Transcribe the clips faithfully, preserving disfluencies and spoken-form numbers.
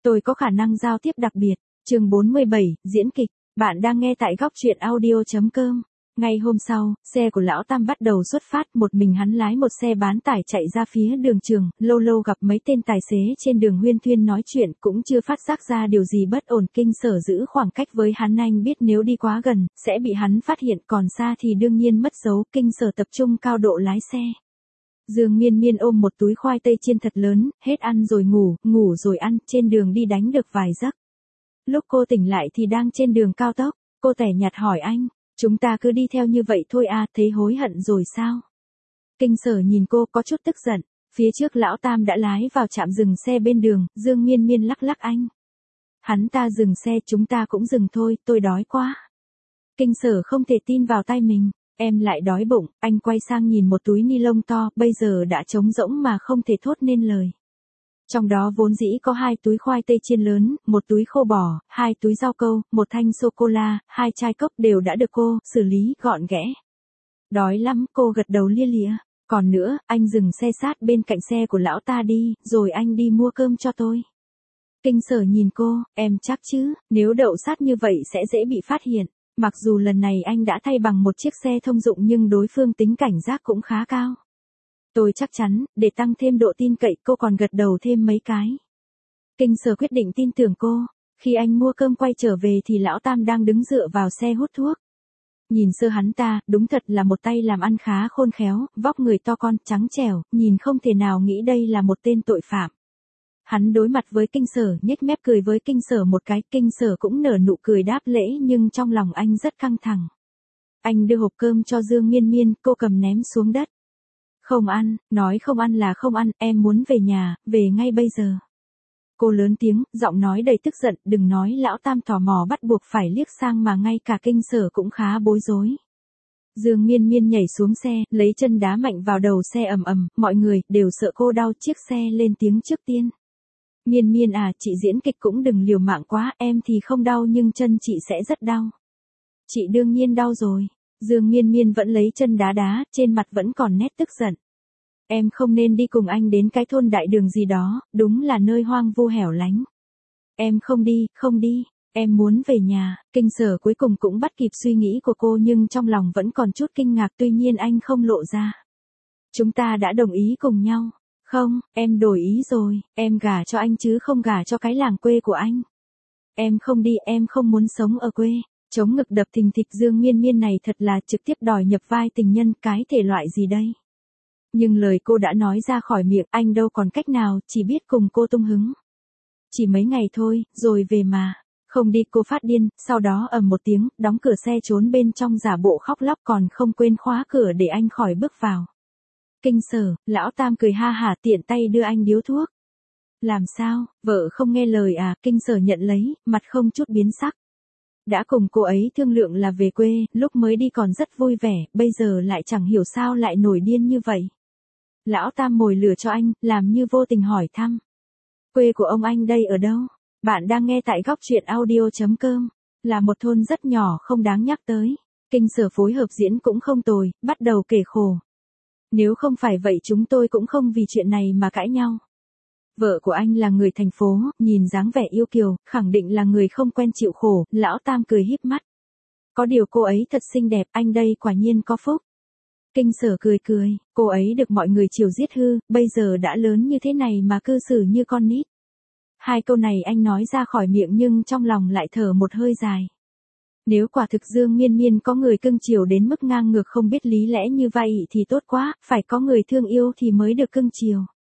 Tôi có khả năng giao tiếp đặc biệt. Chương bốn mươi bảy, diễn kịch. Bạn đang nghe tại góc truyện audio chấm com. Ngay hôm sau, xe của Lão Tam bắt đầu xuất phát, một mình hắn lái một xe bán tải chạy ra phía đường trường, lâu lâu gặp mấy tên tài xế trên đường huyên thuyên nói chuyện, cũng chưa phát giác ra điều gì bất ổn. Kinh Sở giữ khoảng cách với hắn, anh biết nếu đi quá gần, sẽ bị hắn phát hiện, còn xa thì đương nhiên mất dấu. Kinh Sở tập trung cao độ lái xe. Dương Miên Miên ôm một túi khoai tây chiên thật lớn, hết ăn rồi ngủ, ngủ rồi ăn, trên đường đi đánh được vài giấc. Lúc cô tỉnh lại thì đang trên đường cao tốc, cô tẻ nhạt hỏi anh, chúng ta cứ đi theo như vậy thôi à, thấy hối hận rồi sao? Kinh Sở nhìn cô có chút tức giận, phía trước Lão Tam đã lái vào trạm dừng xe bên đường, Dương Miên Miên lắc lắc anh. Hắn ta dừng xe, chúng ta cũng dừng thôi, tôi đói quá. Kinh Sở không thể tin vào tai mình. Em lại đói bụng, anh quay sang nhìn một túi ni lông to, bây giờ đã trống rỗng mà không thể thốt nên lời. Trong đó vốn dĩ có hai túi khoai tây chiên lớn, một túi khô bò, hai túi rau câu, một thanh sô-cô-la, hai chai cốc đều đã được cô xử lý gọn ghẽ. Đói lắm, cô gật đầu lia lịa. Còn nữa, anh dừng xe sát bên cạnh xe của Lão ta đi, rồi anh đi mua cơm cho tôi. Kinh Sở nhìn cô, em chắc chứ, nếu đậu sát như vậy sẽ dễ bị phát hiện. Mặc dù lần này anh đã thay bằng một chiếc xe thông dụng nhưng đối phương tính cảnh giác cũng khá cao. Tôi chắc chắn, để tăng thêm độ tin cậy, cô còn gật đầu thêm mấy cái. Kinh Sở quyết định tin tưởng cô. Khi anh mua cơm quay trở về thì Lão Tam đang đứng dựa vào xe hút thuốc. Nhìn sơ hắn ta, đúng thật là một tay làm ăn khá khôn khéo, vóc người to con, trắng trẻo, nhìn không thể nào nghĩ đây là một tên tội phạm. Hắn đối mặt với Kinh Sở, nhếch mép cười với Kinh Sở một cái, Kinh Sở cũng nở nụ cười đáp lễ nhưng trong lòng anh rất căng thẳng. Anh đưa hộp cơm cho Dương Miên Miên, cô cầm ném xuống đất. Không ăn, nói không ăn là không ăn, em muốn về nhà, về ngay bây giờ. Cô lớn tiếng, giọng nói đầy tức giận, đừng nói Lão Tam tò mò bắt buộc phải liếc sang mà ngay cả Kinh Sở cũng khá bối rối. Dương Miên Miên nhảy xuống xe, lấy chân đá mạnh vào đầu xe ầm ầm, mọi người đều sợ cô đau, chiếc xe lên tiếng trước tiên. Miên Miên à, chị diễn kịch cũng đừng liều mạng quá, em thì không đau nhưng chân chị sẽ rất đau. Chị đương nhiên đau rồi. Dương Miên Miên vẫn lấy chân đá đá, trên mặt vẫn còn nét tức giận. Em không nên đi cùng anh đến cái thôn đại đường gì đó, đúng là nơi hoang vu hẻo lánh. Em không đi, không đi, em muốn về nhà. Kinh Sở cuối cùng cũng bắt kịp suy nghĩ của cô nhưng trong lòng vẫn còn chút kinh ngạc, tuy nhiên anh không lộ ra. Chúng ta đã đồng ý cùng nhau. Không, em đổi ý rồi, em gả cho anh chứ không gả cho cái làng quê của anh. Em không đi, em không muốn sống ở quê. Chống ngực đập thình thịch, Dương Miên Miên này thật là trực tiếp đòi nhập vai tình nhân, cái thể loại gì đây? Nhưng lời cô đã nói ra khỏi miệng, anh đâu còn cách nào, chỉ biết cùng cô tung hứng. Chỉ mấy ngày thôi, rồi về mà. Không đi, cô phát điên, sau đó ầm một tiếng, đóng cửa xe trốn bên trong giả bộ khóc lóc, còn không quên khóa cửa để anh khỏi bước vào. Kinh Sở, Lão Tam cười ha hả, tiện tay đưa anh điếu thuốc. Làm sao, vợ không nghe lời à? Kinh Sở nhận lấy, mặt không chút biến sắc. Đã cùng cô ấy thương lượng là về quê, lúc mới đi còn rất vui vẻ, bây giờ lại chẳng hiểu sao lại nổi điên như vậy. Lão Tam mồi lửa cho anh, làm như vô tình hỏi thăm. Quê của ông anh đây ở đâu? Bạn đang nghe tại góc truyện audio chấm com. Là một thôn rất nhỏ không đáng nhắc tới. Kinh Sở phối hợp diễn cũng không tồi, bắt đầu kể khổ. Nếu không phải vậy chúng tôi cũng không vì chuyện này mà cãi nhau. Vợ của anh là người thành phố, nhìn dáng vẻ yêu kiều, khẳng định là người không quen chịu khổ. Lão Tam cười híp mắt. Có điều cô ấy thật xinh đẹp, anh đây quả nhiên có phúc. Kinh Sở cười cười, cô ấy được mọi người chiều giết hư, bây giờ đã lớn như thế này mà cư xử như con nít. Hai câu này anh nói ra khỏi miệng nhưng trong lòng lại thở một hơi dài. Nếu quả thực Dương Miên Miên có người cưng chiều đến mức ngang ngược không biết lý lẽ như vậy thì tốt quá, phải có người thương yêu thì mới được cưng chiều.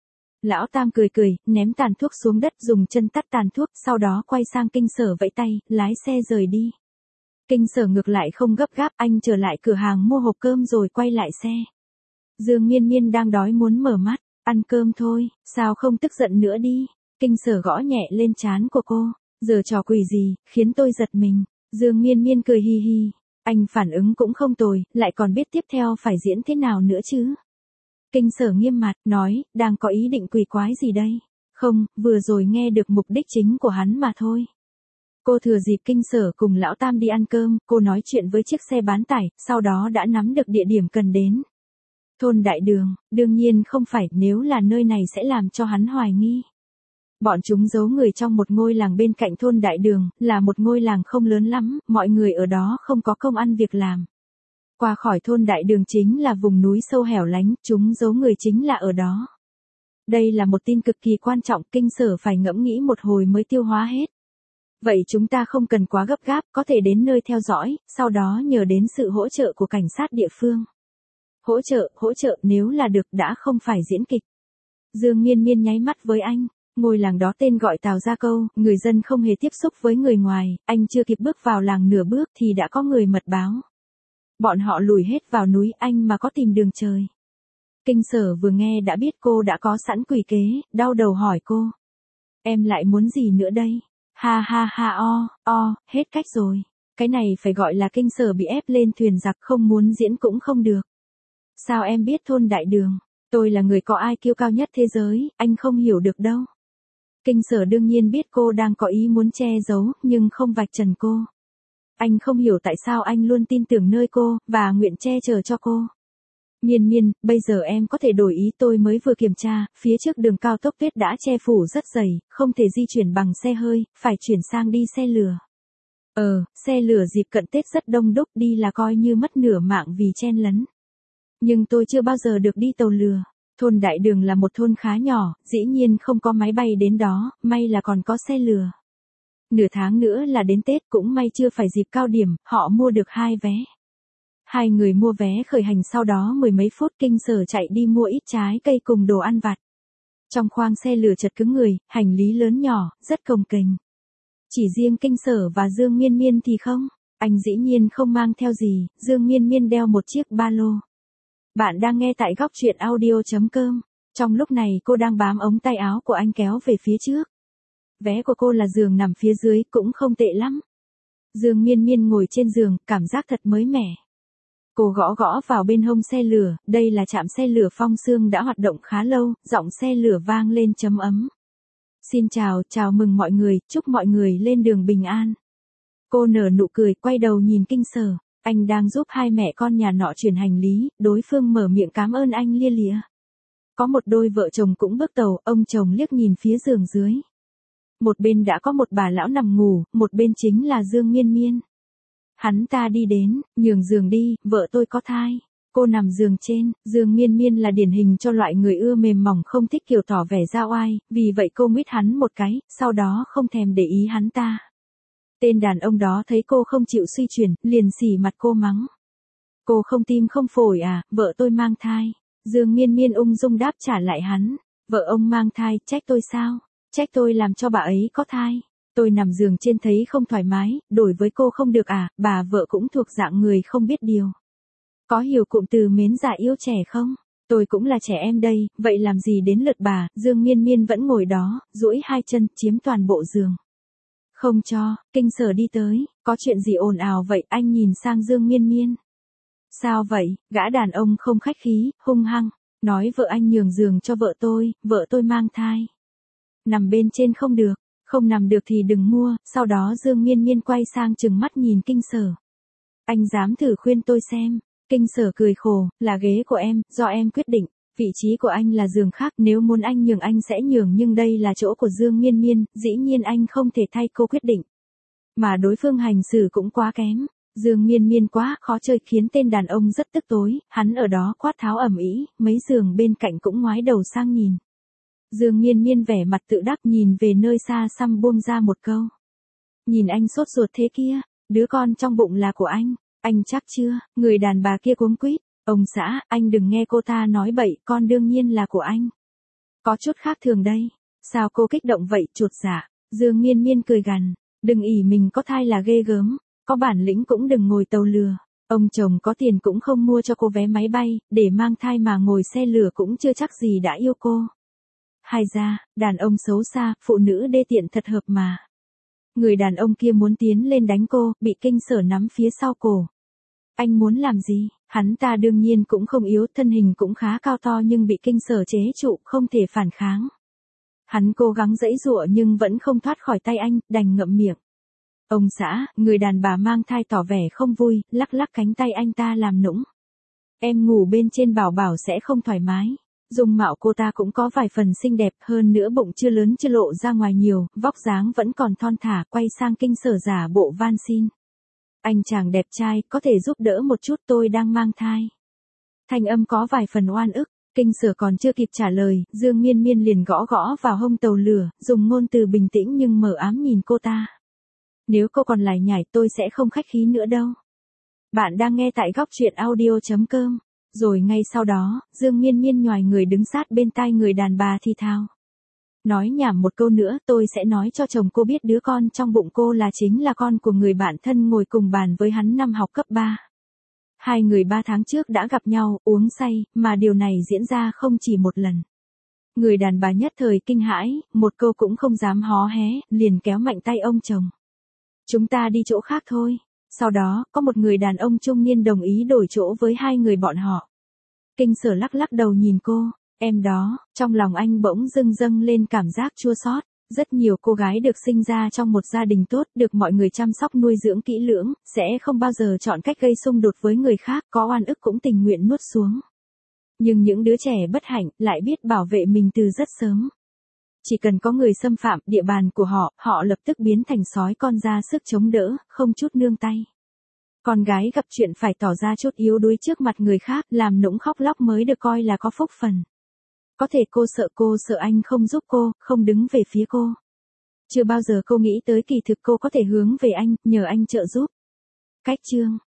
Lão Tam cười cười, ném tàn thuốc xuống đất, dùng chân tắt tàn thuốc, sau đó quay sang Kinh Sở vẫy tay, lái xe rời đi. Kinh Sở ngược lại không gấp gáp, anh trở lại cửa hàng mua hộp cơm rồi quay lại xe. Dương Miên Miên đang đói muốn mở mắt, ăn cơm thôi, sao không tức giận nữa đi. Kinh Sở gõ nhẹ lên trán của cô, giờ trò quỷ gì, khiến tôi giật mình. Dương Miên Miên cười hi hi, anh phản ứng cũng không tồi, lại còn biết tiếp theo phải diễn thế nào nữa chứ. Kinh Sở nghiêm mặt, nói, đang có ý định quỷ quái gì đây? Không, vừa rồi nghe được mục đích chính của hắn mà thôi. Cô thừa dịp Kinh Sở cùng Lão Tam đi ăn cơm, cô nói chuyện với chiếc xe bán tải, sau đó đã nắm được địa điểm cần đến. Thôn Đại Đường, đương nhiên không phải, nếu là nơi này sẽ làm cho hắn hoài nghi. Bọn chúng giấu người trong một ngôi làng bên cạnh thôn Đại Đường, là một ngôi làng không lớn lắm, mọi người ở đó không có công ăn việc làm. Qua khỏi thôn Đại Đường chính là vùng núi sâu hẻo lánh, chúng giấu người chính là ở đó. Đây là một tin cực kỳ quan trọng, Kinh Sở phải ngẫm nghĩ một hồi mới tiêu hóa hết. Vậy chúng ta không cần quá gấp gáp, có thể đến nơi theo dõi, sau đó nhờ đến sự hỗ trợ của cảnh sát địa phương. Hỗ trợ, hỗ trợ, nếu là được đã không phải diễn kịch. Dương Miên Miên nháy mắt với anh. Ngôi làng đó tên gọi Tào Gia Câu, người dân không hề tiếp xúc với người ngoài, anh chưa kịp bước vào làng nửa bước thì đã có người mật báo. Bọn họ lùi hết vào núi, anh mà có tìm đường trời. Kinh Sở vừa nghe đã biết cô đã có sẵn quỷ kế, đau đầu hỏi cô. Em lại muốn gì nữa đây? Ha ha ha o, o, hết cách rồi. Cái này phải gọi là Kinh Sở bị ép lên thuyền giặc, không muốn diễn cũng không được. Sao em biết thôn Đại Đường? Tôi là người có ai kiêu cao nhất thế giới, anh không hiểu được đâu. Kinh Sở đương nhiên biết cô đang có ý muốn che giấu, nhưng không vạch trần cô. Anh không hiểu tại sao anh luôn tin tưởng nơi cô, và nguyện che chở cho cô. Miên Miên, bây giờ em có thể đổi ý, tôi mới vừa kiểm tra, phía trước đường cao tốc tuyết đã che phủ rất dày, không thể di chuyển bằng xe hơi, phải chuyển sang đi xe lửa. Ờ, xe lửa dịp cận Tết rất đông đúc, đi là coi như mất nửa mạng vì chen lấn. Nhưng tôi chưa bao giờ được đi tàu lửa. Thôn Đại Đường là một thôn khá nhỏ, dĩ nhiên không có máy bay đến đó, may là còn có xe lửa. Nửa tháng nữa là đến Tết, cũng may chưa phải dịp cao điểm, họ mua được hai vé. Hai người mua vé khởi hành, sau đó mười mấy phút Kinh Sở chạy đi mua ít trái cây cùng đồ ăn vặt. Trong khoang xe lửa chật cứng người, hành lý lớn nhỏ, rất cồng kềnh. Chỉ riêng Kinh Sở và Dương Miên Miên thì không, anh dĩ nhiên không mang theo gì, Dương Miên Miên đeo một chiếc ba lô. Bạn đang nghe tại góc truyện audio chấm com. Trong lúc này cô đang bám ống tay áo của anh kéo về phía trước. Vé của cô là giường nằm phía dưới, cũng không tệ lắm. Dương Miên Miên ngồi trên giường, cảm giác thật mới mẻ. Cô gõ gõ vào bên hông xe lửa, đây là trạm xe lửa Phong Sương đã hoạt động khá lâu, giọng xe lửa vang lên chấm ấm. Xin chào, chào mừng mọi người, chúc mọi người lên đường bình an. Cô nở nụ cười, quay đầu nhìn Kinh Sở. Anh đang giúp hai mẹ con nhà nọ chuyển hành lý, đối phương mở miệng cảm ơn anh lia lịa. Có một đôi vợ chồng cũng bước tàu, ông chồng liếc nhìn phía giường dưới. Một bên đã có một bà lão nằm ngủ, một bên chính là Dương Miên Miên. Hắn ta đi đến, nhường giường đi, vợ tôi có thai. Cô nằm giường trên, Dương Miên Miên là điển hình cho loại người ưa mềm mỏng, không thích kiểu tỏ vẻ ra oai, vì vậy cô mít hắn một cái, sau đó không thèm để ý hắn ta. Tên đàn ông đó thấy cô không chịu suy chuyển, liền xỉ mặt cô mắng. Cô không tim không phổi à, vợ tôi mang thai. Dương Miên Miên ung dung đáp trả lại hắn. Vợ ông mang thai, trách tôi sao? Trách tôi làm cho bà ấy có thai. Tôi nằm giường trên thấy không thoải mái, đổi với cô không được à, bà vợ cũng thuộc dạng người không biết điều. Có hiểu cụm từ mến dạ yêu trẻ không? Tôi cũng là trẻ em đây, vậy làm gì đến lượt bà? Dương Miên Miên vẫn ngồi đó, duỗi hai chân, chiếm toàn bộ giường. Không cho, Kinh Sở đi tới, có chuyện gì ồn ào vậy? Anh nhìn sang Dương Miên Miên. Sao vậy? Gã đàn ông không khách khí, hung hăng, nói vợ anh nhường giường cho vợ tôi, vợ tôi mang thai. Nằm bên trên không được, không nằm được thì đừng mua. Sau đó Dương Miên Miên quay sang trừng mắt nhìn Kinh Sở. Anh dám thử khuyên tôi xem. Kinh Sở cười khổ, là ghế của em, do em quyết định. Vị trí của anh là giường khác, nếu muốn anh nhường anh sẽ nhường, nhưng đây là chỗ của Dương Miên Miên, dĩ nhiên anh không thể thay cô quyết định. Mà đối phương hành xử cũng quá kém. Dương Miên Miên quá khó chơi, khiến tên đàn ông rất tức tối, hắn ở đó quát tháo ầm ĩ, mấy giường bên cạnh cũng ngoái đầu sang nhìn. Dương Miên Miên vẻ mặt tự đắc nhìn về nơi xa xăm buông ra một câu. Nhìn anh sốt ruột thế kia, đứa con trong bụng là của anh, anh chắc chưa? Người đàn bà kia cuống quýt. Ông xã, anh đừng nghe cô ta nói bậy, con đương nhiên là của anh. Có chút khác thường đây. Sao cô kích động vậy, chuột dạ? Dương Miên Miên cười gằn, đừng ỷ mình có thai là ghê gớm, có bản lĩnh cũng đừng ngồi tàu lừa. Ông chồng có tiền cũng không mua cho cô vé máy bay, để mang thai mà ngồi xe lửa cũng chưa chắc gì đã yêu cô. Hay ra, đàn ông xấu xa, phụ nữ đê tiện thật hợp mà. Người đàn ông kia muốn tiến lên đánh cô, bị Kinh Sở nắm phía sau cổ. Anh muốn làm gì? Hắn ta đương nhiên cũng không yếu, thân hình cũng khá cao to nhưng bị Kinh Sở chế trụ, không thể phản kháng. Hắn cố gắng giãy giụa nhưng vẫn không thoát khỏi tay anh, đành ngậm miệng. Ông xã, người đàn bà mang thai tỏ vẻ không vui, lắc lắc cánh tay anh ta làm nũng. Em ngủ bên trên bảo bảo sẽ không thoải mái. Dung mạo cô ta cũng có vài phần xinh đẹp, hơn nữa bụng chưa lớn chưa lộ ra ngoài nhiều, vóc dáng vẫn còn thon thả, quay sang Kinh Sở giả bộ van xin. Anh chàng đẹp trai, có thể giúp đỡ một chút, tôi đang mang thai. Thanh âm có vài phần oan ức. Kinh Sở còn chưa kịp trả lời, Dương Miên Miên liền gõ gõ vào hông tàu lửa, dùng ngôn từ bình tĩnh nhưng mờ ám nhìn cô ta. Nếu cô còn lải nhải tôi sẽ không khách khí nữa đâu. Bạn đang nghe tại góc truyện audio.com. Rồi ngay sau đó, Dương Miên Miên nhoài người đứng sát bên tai người đàn bà thì thào. Nói nhảm một câu nữa, tôi sẽ nói cho chồng cô biết đứa con trong bụng cô là chính là con của người bạn thân ngồi cùng bàn với hắn năm học cấp ba. Hai người ba tháng trước đã gặp nhau, uống say, mà điều này diễn ra không chỉ một lần. Người đàn bà nhất thời kinh hãi, một câu cũng không dám hó hé, liền kéo mạnh tay ông chồng. Chúng ta đi chỗ khác thôi. Sau đó, có một người đàn ông trung niên đồng ý đổi chỗ với hai người bọn họ. Kinh Sở lắc lắc đầu nhìn cô, em đó, trong lòng anh bỗng dưng dâng lên cảm giác chua xót. Rất nhiều cô gái được sinh ra trong một gia đình tốt, được mọi người chăm sóc nuôi dưỡng kỹ lưỡng, sẽ không bao giờ chọn cách gây xung đột với người khác, có oan ức cũng tình nguyện nuốt xuống. Nhưng những đứa trẻ bất hạnh lại biết bảo vệ mình từ rất sớm. Chỉ cần có người xâm phạm địa bàn của họ, họ lập tức biến thành sói con ra sức chống đỡ, không chút nương tay. Con gái gặp chuyện phải tỏ ra chút yếu đuối trước mặt người khác, làm nũng khóc lóc mới được coi là có phúc phần. Có thể cô sợ cô sợ anh không giúp cô, không đứng về phía cô. Chưa bao giờ cô nghĩ tới kỳ thực cô có thể hướng về anh, nhờ anh trợ giúp. Cách chương